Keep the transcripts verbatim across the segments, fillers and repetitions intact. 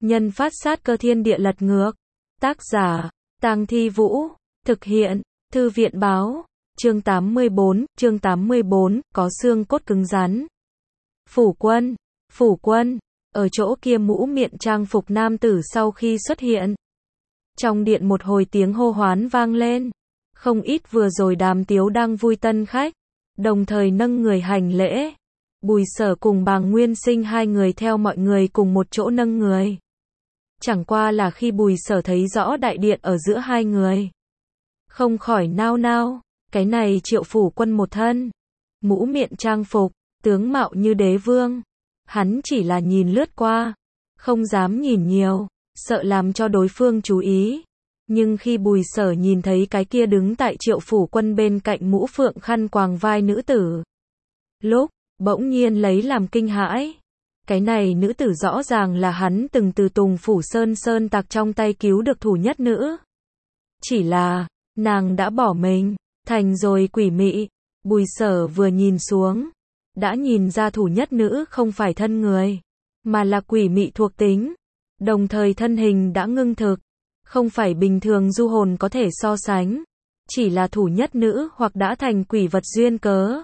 nhân phát sát cơ thiên địa lật ngược. Tác giả, Tang Thi Vũ. Thực hiện, Thư viện Báo. Chương tám mươi bốn, chương tám mươi bốn, có xương cốt cứng rắn. Phủ Quân, Phủ Quân, ở chỗ kia mũ miệng trang phục nam tử sau khi xuất hiện. Trong điện một hồi tiếng hô hoán vang lên. Không ít vừa rồi Đàm Tiếu đang vui tân khách, đồng thời nâng người hành lễ. Bùi Sở cùng Bàng Nguyên Sinh hai người theo mọi người cùng một chỗ nâng người. Chẳng qua là khi Bùi Sở thấy rõ đại điện ở giữa hai người, không khỏi nao nao, cái này Triệu phủ quân một thân, mũ miệng trang phục, tướng mạo như đế vương. Hắn chỉ là nhìn lướt qua, không dám nhìn nhiều, sợ làm cho đối phương chú ý. Nhưng khi Bùi Sở nhìn thấy cái kia đứng tại Triệu phủ quân bên cạnh mũ phượng khăn quàng vai nữ tử, lúc bỗng nhiên lấy làm kinh hãi. Cái này nữ tử rõ ràng là hắn từng từ Tùng phủ Sơn Sơn Tặc trong tay cứu được thủ nhất nữ. Chỉ là, nàng đã bỏ mình, thành rồi quỷ mị. Bùi Sở vừa nhìn xuống, đã nhìn ra thủ nhất nữ không phải thân người, mà là quỷ mị thuộc tính. Đồng thời thân hình đã ngưng thực, không phải bình thường du hồn có thể so sánh. Chỉ là thủ nhất nữ hoặc đã thành quỷ vật duyên cớ.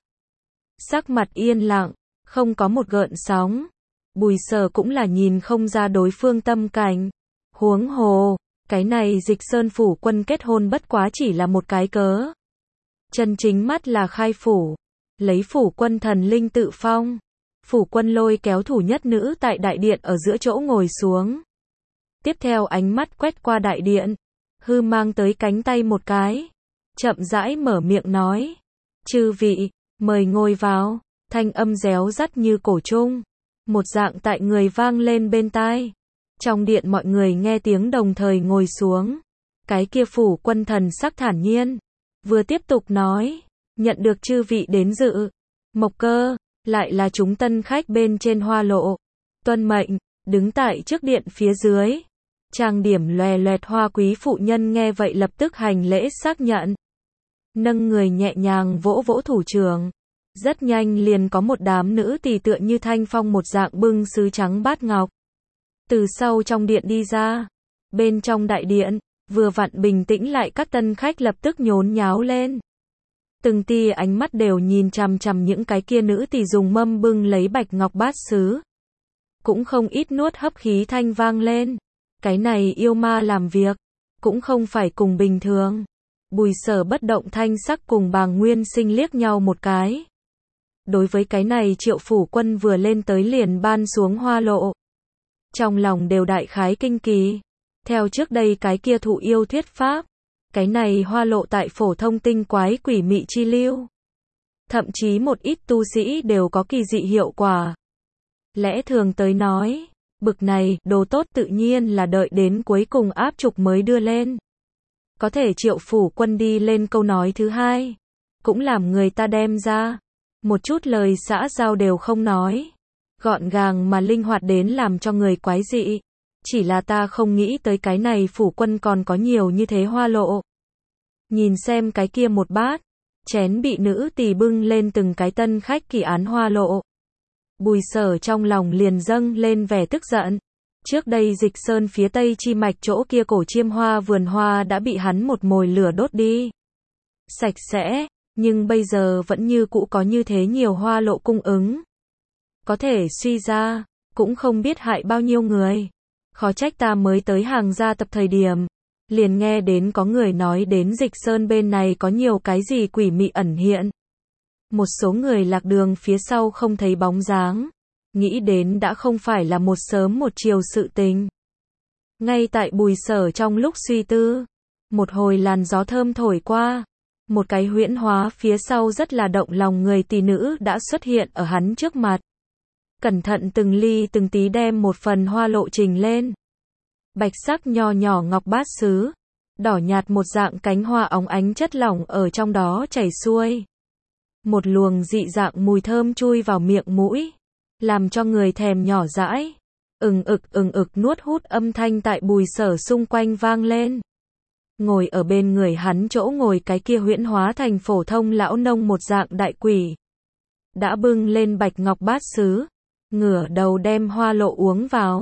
Sắc mặt yên lặng, không có một gợn sóng. Bùi Sở cũng là nhìn không ra đối phương tâm cảnh. Huống hồ, cái này Dịch Sơn phủ quân kết hôn bất quá chỉ là một cái cớ. Chân chính mắt là khai phủ, lấy phủ quân thần linh tự phong. Phủ quân lôi kéo thủ nhất nữ tại đại điện ở giữa chỗ ngồi xuống. Tiếp theo ánh mắt quét qua đại điện, hư mang tới cánh tay một cái, chậm rãi mở miệng nói: "Chư vị, mời ngồi vào." Thanh âm réo rắt như cổ trung, một dạng tại người vang lên bên tai. Trong điện mọi người nghe tiếng đồng thời ngồi xuống. Cái kia phủ quân thần sắc thản nhiên, vừa tiếp tục nói: "Nhận được chư vị đến dự, Mộc Cơ, lại là chúng tân khách bên trên hoa lộ. Tuân mệnh." Đứng tại trước điện phía dưới, trang điểm lòe loẹt hoa quý phụ nhân nghe vậy lập tức hành lễ xác nhận. Nâng người nhẹ nhàng vỗ vỗ thủ trưởng. Rất nhanh liền có một đám nữ tỳ tựa như thanh phong một dạng bưng sứ trắng bát ngọc. Từ sau trong điện đi ra. Bên trong đại điện, vừa vặn bình tĩnh lại các tân khách lập tức nhốn nháo lên. Từng tia ánh mắt đều nhìn chằm chằm những cái kia nữ tỳ dùng mâm bưng lấy bạch ngọc bát sứ. Cũng không ít nuốt hấp khí thanh vang lên. Cái này yêu ma làm việc, cũng không phải cùng bình thường. Bùi Sở bất động thanh sắc cùng Bàng Nguyên Sinh liếc nhau một cái. Đối với cái này Triệu phủ quân vừa lên tới liền ban xuống hoa lộ, trong lòng đều đại khái kinh kỳ. Theo trước đây cái kia thụ yêu thuyết pháp, cái này hoa lộ tại phổ thông tinh quái quỷ mị chi lưu. Thậm chí một ít tu sĩ đều có kỳ dị hiệu quả. Lẽ thường tới nói, bực này, đồ tốt tự nhiên là đợi đến cuối cùng áp trục mới đưa lên. Có thể Triệu phủ quân đi lên câu nói thứ hai, cũng làm người ta đem ra. Một chút lời xã giao đều không nói. Gọn gàng mà linh hoạt đến làm cho người quái dị. Chỉ là ta không nghĩ tới cái này phủ quân còn có nhiều như thế hoa lộ. Nhìn xem cái kia một bát, chén bị nữ tỳ bưng lên từng cái tân khách kỳ án hoa lộ. Bùi Sở trong lòng liền dâng lên vẻ tức giận. Trước đây Dịch Sơn phía tây chi mạch chỗ kia cổ chiêm hoa vườn hoa đã bị hắn một mồi lửa đốt đi sạch sẽ, nhưng bây giờ vẫn như cũ có như thế nhiều hoa lộ cung ứng. Có thể suy ra, cũng không biết hại bao nhiêu người. Khó trách ta mới tới hàng gia tập thời điểm, liền nghe đến có người nói đến Dịch Sơn bên này có nhiều cái gì quỷ mị ẩn hiện. Một số người lạc đường phía sau không thấy bóng dáng, nghĩ đến đã không phải là một sớm một chiều sự tình. Ngay tại Bùi Sở trong lúc suy tư, một hồi làn gió thơm thổi qua, một cái huyễn hóa phía sau rất là động lòng người tỷ nữ đã xuất hiện ở hắn trước mặt. Cẩn thận từng ly từng tí đem một phần hoa lộ trình lên. Bạch sắc nho nhỏ ngọc bát sứ, đỏ nhạt một dạng cánh hoa óng ánh chất lỏng ở trong đó chảy xuôi. Một luồng dị dạng mùi thơm chui vào miệng mũi, làm cho người thèm nhỏ dãi. Ừng ực ừng ực nuốt hút âm thanh tại Bùi Sở xung quanh vang lên. Ngồi ở bên người hắn chỗ ngồi cái kia huyễn hóa thành phổ thông lão nông một dạng đại quỷ. Đã bưng lên bạch ngọc bát sứ, ngửa đầu đem hoa lộ uống vào.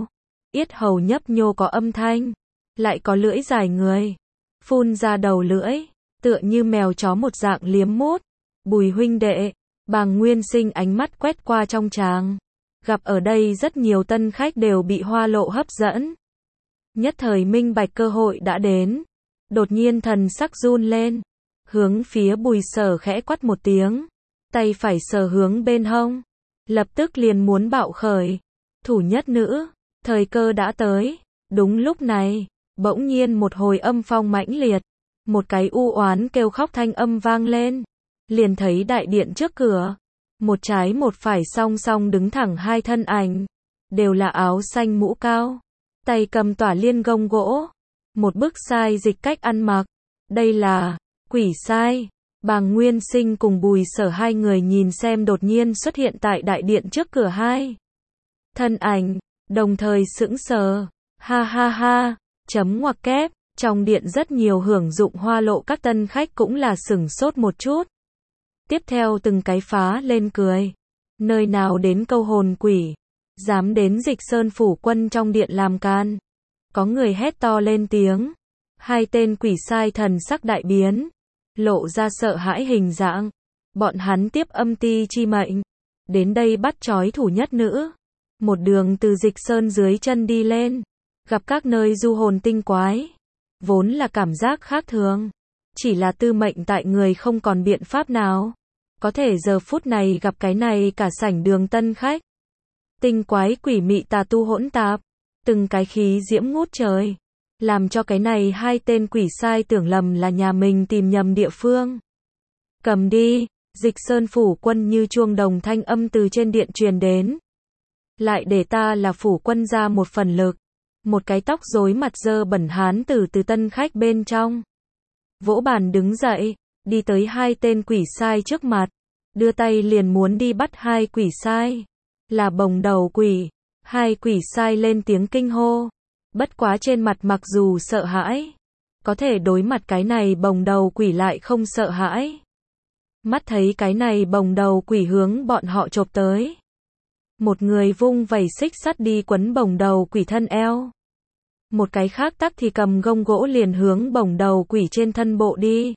yết hầu nhấp nhô có âm thanh, lại có lưỡi dài người, phun ra đầu lưỡi, tựa như mèo chó một dạng liếm mút. Bùi huynh đệ, Bàng Nguyên Sinh ánh mắt quét qua trong tràng, gặp ở đây rất nhiều tân khách đều bị hoa lộ hấp dẫn. Nhất thời minh bạch cơ hội đã đến, đột nhiên thần sắc run lên, hướng phía Bùi Sở khẽ quát một tiếng, tay phải sờ hướng bên hông, lập tức liền muốn bạo khởi. Thủ nhất nữ, thời cơ đã tới. Đúng lúc này, bỗng nhiên một hồi âm phong mãnh liệt, một cái u oán kêu khóc thanh âm vang lên, liền thấy đại điện trước cửa, một trái một phải song song đứng thẳng hai thân ảnh, đều là áo xanh mũ cao, tay cầm tỏa liên gông gỗ, một bức sai dịch cách ăn mặc. Đây là quỷ sai. Bàng Nguyên Sinh cùng Bùi Sở hai người nhìn xem đột nhiên xuất hiện tại đại điện trước cửa hai thân ảnh, đồng thời sững sờ. Ha ha ha, chấm ngoặc kép, trong điện rất nhiều hưởng dụng hoa lộ các tân khách cũng là sửng sốt một chút. Tiếp theo từng cái phá lên cười. Nơi nào đến câu hồn quỷ, dám đến Dịch Sơn phủ quân trong điện làm can. Có người hét to lên tiếng. Hai tên quỷ sai thần sắc đại biến, lộ ra sợ hãi hình dạng. Bọn hắn tiếp âm ti chi mệnh, đến đây bắt trói thủ nhất nữ. Một đường từ Dịch Sơn dưới chân đi lên, gặp các nơi du hồn tinh quái, vốn là cảm giác khác thường, chỉ là tư mệnh tại người không còn biện pháp nào. Có thể giờ phút này gặp cái này cả sảnh đường tân khách. Tinh quái quỷ mị tà tu hỗn tạp, từng cái khí diễm ngút trời, làm cho cái này hai tên quỷ sai tưởng lầm là nhà mình tìm nhầm địa phương. Cầm đi, Dịch Sơn phủ quân như chuông đồng thanh âm từ trên điện truyền đến. Lại để ta là phủ quân ra một phần lực. Một cái tóc rối mặt dơ bẩn hán tử từ tân khách bên trong vỗ bàn đứng dậy, đi tới hai tên quỷ sai trước mặt, đưa tay liền muốn đi bắt hai quỷ sai. Là bồng đầu quỷ. Hai quỷ sai lên tiếng kinh hô, bất quá trên mặt mặc dù sợ hãi, có thể đối mặt cái này bồng đầu quỷ lại không sợ hãi. Mắt thấy cái này bồng đầu quỷ hướng bọn họ chộp tới, một người vung vẩy xích sắt đi quấn bồng đầu quỷ thân eo, một cái khác tắc thì cầm gông gỗ liền hướng bồng đầu quỷ trên thân bộ đi.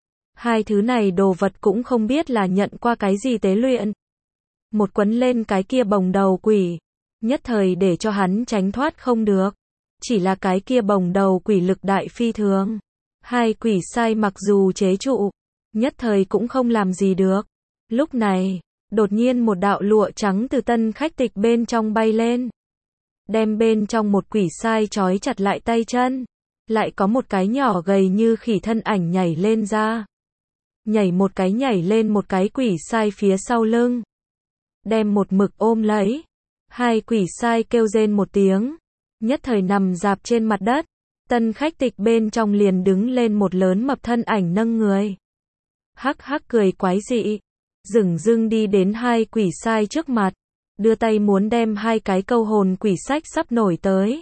Hai thứ này đồ vật cũng không biết là nhận qua cái gì tế luyện, một quấn lên cái kia bồng đầu quỷ, nhất thời để cho hắn tránh thoát không được. Chỉ là cái kia bồng đầu quỷ lực đại phi thường, hai quỷ sai mặc dù chế trụ, nhất thời cũng không làm gì được. Lúc này, đột nhiên một đạo lụa trắng từ tân khách tịch bên trong bay lên, đem bên trong một quỷ sai trói chặt lại tay chân. Lại có một cái nhỏ gầy như khỉ thân ảnh nhảy lên ra, nhảy một cái nhảy lên một cái quỷ sai phía sau lưng, đem một mực ôm lấy. Hai quỷ sai kêu rên một tiếng, nhất thời nằm dạp trên mặt đất. Tân khách tịch bên trong liền đứng lên một lớn mập thân ảnh nâng người, hắc hắc cười quái dị, dửng dưng đi đến hai quỷ sai trước mặt, đưa tay muốn đem hai cái câu hồn quỷ sách sắp nổi tới.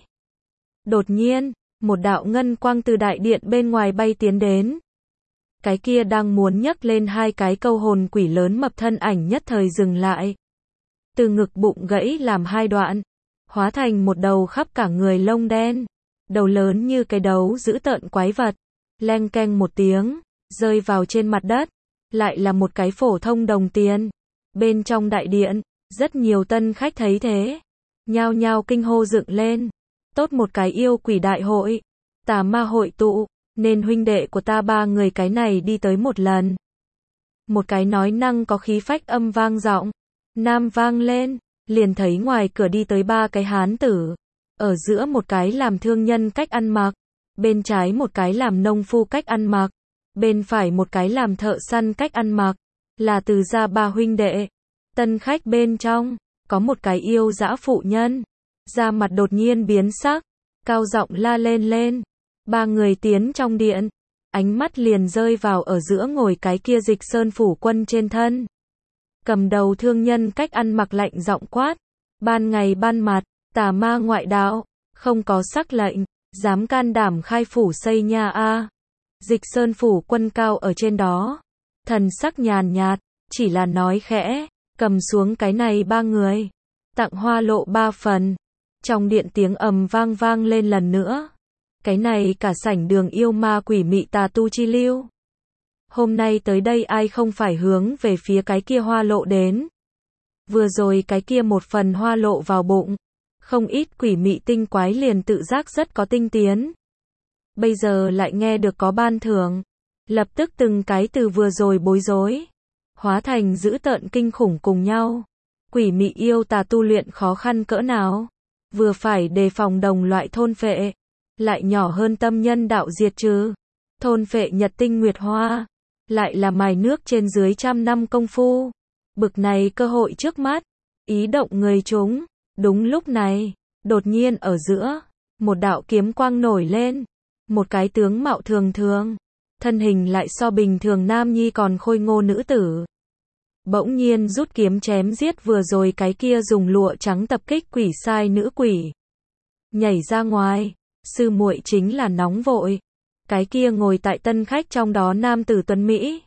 Đột nhiên, một đạo ngân quang từ đại điện bên ngoài bay tiến đến. Cái kia đang muốn nhấc lên hai cái câu hồn quỷ lớn mập thân ảnh nhất thời dừng lại, từ ngực bụng gãy làm hai đoạn, hóa thành một đầu khắp cả người lông đen, đầu lớn như cái đấu dữ tợn quái vật, leng keng một tiếng, rơi vào trên mặt đất. Lại là một cái phổ thông đồng tiền. Bên trong đại điện, rất nhiều tân khách thấy thế, nhao nhao kinh hô dựng lên. Tốt một cái yêu quỷ đại hội, tà ma hội tụ, nên huynh đệ của ta ba người cái này đi tới một lần. Một cái nói năng có khí phách âm vang giọng nam vang lên, liền thấy ngoài cửa đi tới ba cái hán tử, ở giữa một cái làm thương nhân cách ăn mặc, bên trái một cái làm nông phu cách ăn mặc, bên phải một cái làm thợ săn cách ăn mặc, là Từ gia ba huynh đệ. Tân khách bên trong, có một cái yêu dã phụ nhân, da mặt đột nhiên biến sắc, cao giọng la lên lên. Ba người tiến trong điện, ánh mắt liền rơi vào ở giữa ngồi cái kia Dịch Sơn phủ quân trên thân. Cầm đầu thương nhân cách ăn mặc lạnh giọng quát, ban ngày ban mặt, tà ma ngoại đạo, không có sắc lệnh, dám can đảm khai phủ xây nhà a. Dịch Sơn phủ quân cao ở trên đó, thần sắc nhàn nhạt, chỉ là nói khẽ, cầm xuống cái này ba người, tặng hoa lộ ba phần. Trong điện tiếng ầm vang vang lên lần nữa. Cái này cả sảnh đường yêu ma quỷ mị tà tu chi lưu. Hôm nay tới đây ai không phải hướng về phía cái kia hoa lộ đến. Vừa rồi cái kia một phần hoa lộ vào bụng. Không ít quỷ mị tinh quái liền tự giác rất có tinh tiến. Bây giờ lại nghe được có ban thưởng. Lập tức từng cái từ vừa rồi bối rối. Hóa thành dữ tợn kinh khủng cùng nhau. Quỷ mị yêu tà tu luyện khó khăn cỡ nào. Vừa phải đề phòng đồng loại thôn phệ. Lại nhỏ hơn tâm nhân đạo diệt trừ. Thôn phệ nhật tinh nguyệt hoa. Lại là mài nước trên dưới trăm năm công phu. Bực này cơ hội trước mắt. Ý động người chúng. Đúng lúc này, đột nhiên ở giữa, một đạo kiếm quang nổi lên. Một cái tướng mạo thường thường. Thân hình lại so bình thường nam nhi còn khôi ngô nữ tử. Bỗng nhiên rút kiếm chém giết vừa rồi cái kia dùng lụa trắng tập kích quỷ sai nữ quỷ. Nhảy ra ngoài, sư muội chính là nóng vội. Cái kia ngồi tại tân khách trong đó nam tử tuấn Mỹ.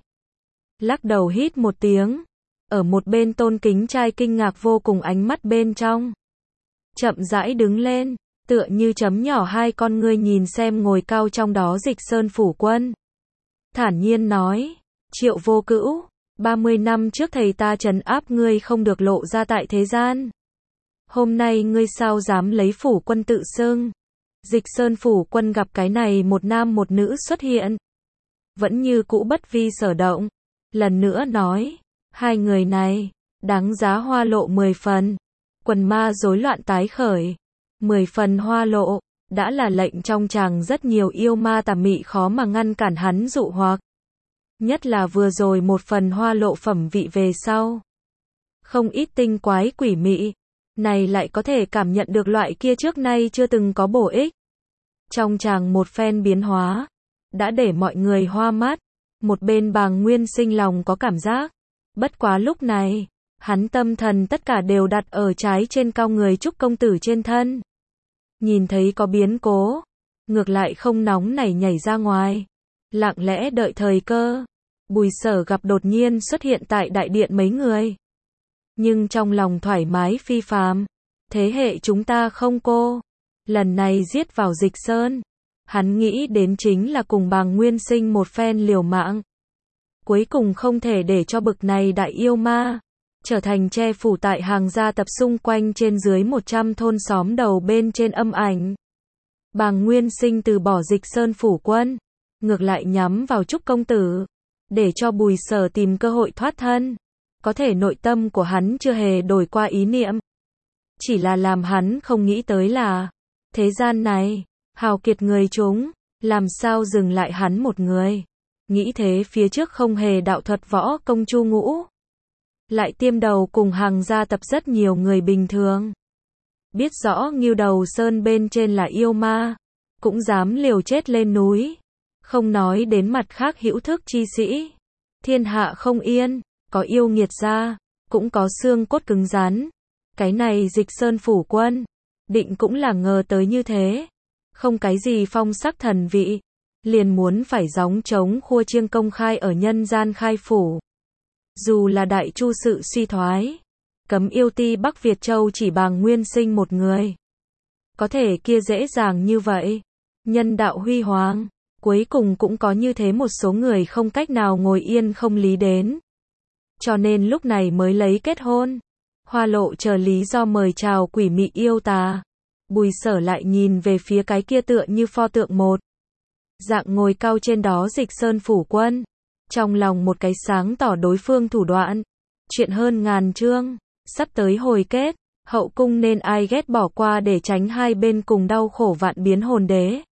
Lắc đầu hít một tiếng. Ở một bên tôn kính trai kinh ngạc vô cùng ánh mắt bên trong. Chậm rãi đứng lên, tựa như chấm nhỏ hai con ngươi nhìn xem ngồi cao trong đó Dịch Sơn phủ quân. Thản nhiên nói, Triệu Vô Cữu, ba mươi năm trước thầy ta trấn áp ngươi không được lộ ra tại thế gian. Hôm nay ngươi sao dám lấy phủ quân tự xưng? Dịch Sơn phủ quân gặp cái này một nam một nữ xuất hiện. Vẫn như cũ bất vi sở động. Lần nữa nói, hai người này, đáng giá hoa lộ mười phần. Quần ma rối loạn tái khởi. Mười phần hoa lộ, đã là lệnh trong chàng rất nhiều yêu ma tà mị khó mà ngăn cản hắn dụ hoặc. Nhất là vừa rồi một phần hoa lộ phẩm vị về sau. Không ít tinh quái quỷ mị. Này lại có thể cảm nhận được loại kia trước nay chưa từng có bổ ích. Trong chàng một phen biến hóa. Đã để mọi người hoa mắt. Một bên Bàng Nguyên Sinh lòng có cảm giác. Bất quá lúc này. Hắn tâm thần tất cả đều đặt ở trái trên cao người Trúc công tử trên thân. Nhìn thấy có biến cố. Ngược lại không nóng nảy nhảy ra ngoài. Lặng lẽ đợi thời cơ. Bùi Sở gặp đột nhiên xuất hiện tại đại điện mấy người. Nhưng trong lòng thoải mái phi phàm. Thế hệ chúng ta không cô. Lần này giết vào Dịch Sơn. Hắn nghĩ đến chính là cùng Bàng Nguyên Sinh một phen liều mạng. Cuối cùng không thể để cho bực này đại yêu ma. Trở thành che phủ tại hàng gia tập xung quanh trên dưới một trăm thôn xóm đầu bên trên âm ảnh. Bàng Nguyên Sinh từ bỏ Dịch Sơn phủ quân. Ngược lại nhắm vào Trúc công tử. Để cho Bùi Sở tìm cơ hội thoát thân. Có thể nội tâm của hắn chưa hề đổi qua ý niệm. Chỉ là làm hắn không nghĩ tới là. Thế gian này, hào kiệt người chúng. Làm sao dừng lại hắn một người. Nghĩ thế phía trước không hề đạo thuật võ công Chu Ngũ. Lại tiêm đầu cùng hàng gia tập rất nhiều người bình thường. Biết rõ Ngưu Đầu Sơn bên trên là yêu ma. Cũng dám liều chết lên núi. Không nói đến mặt khác hữu thức chi sĩ. Thiên hạ không yên. Có yêu nghiệt gia. Cũng có xương cốt cứng rắn. Cái này Dịch Sơn phủ quân. Định cũng là ngờ tới như thế. Không cái gì phong sắc thần vị. Liền muốn phải gióng trống khua chiêng công khai ở nhân gian khai phủ. Dù là đại chu sự suy thoái. Cấm yêu ti Bắc Việt Châu chỉ Bàng Nguyên Sinh một người. Có thể kia dễ dàng như vậy. Nhân đạo huy hoàng. Cuối cùng cũng có như thế một số người không cách nào ngồi yên không lý đến. Cho nên lúc này mới lấy kết hôn. Hoa lộ chờ lý do mời chào quỷ mị yêu tà. Bùi Sở lại nhìn về phía cái kia tựa như pho tượng một. Dạng ngồi cao trên đó Dịch Sơn phủ quân. Trong lòng một cái sáng tỏ đối phương thủ đoạn. Chuyện hơn ngàn chương. Sắp tới hồi kết. Hậu cung nên ai ghét bỏ qua để tránh hai bên cùng đau khổ vạn biến hồn đế.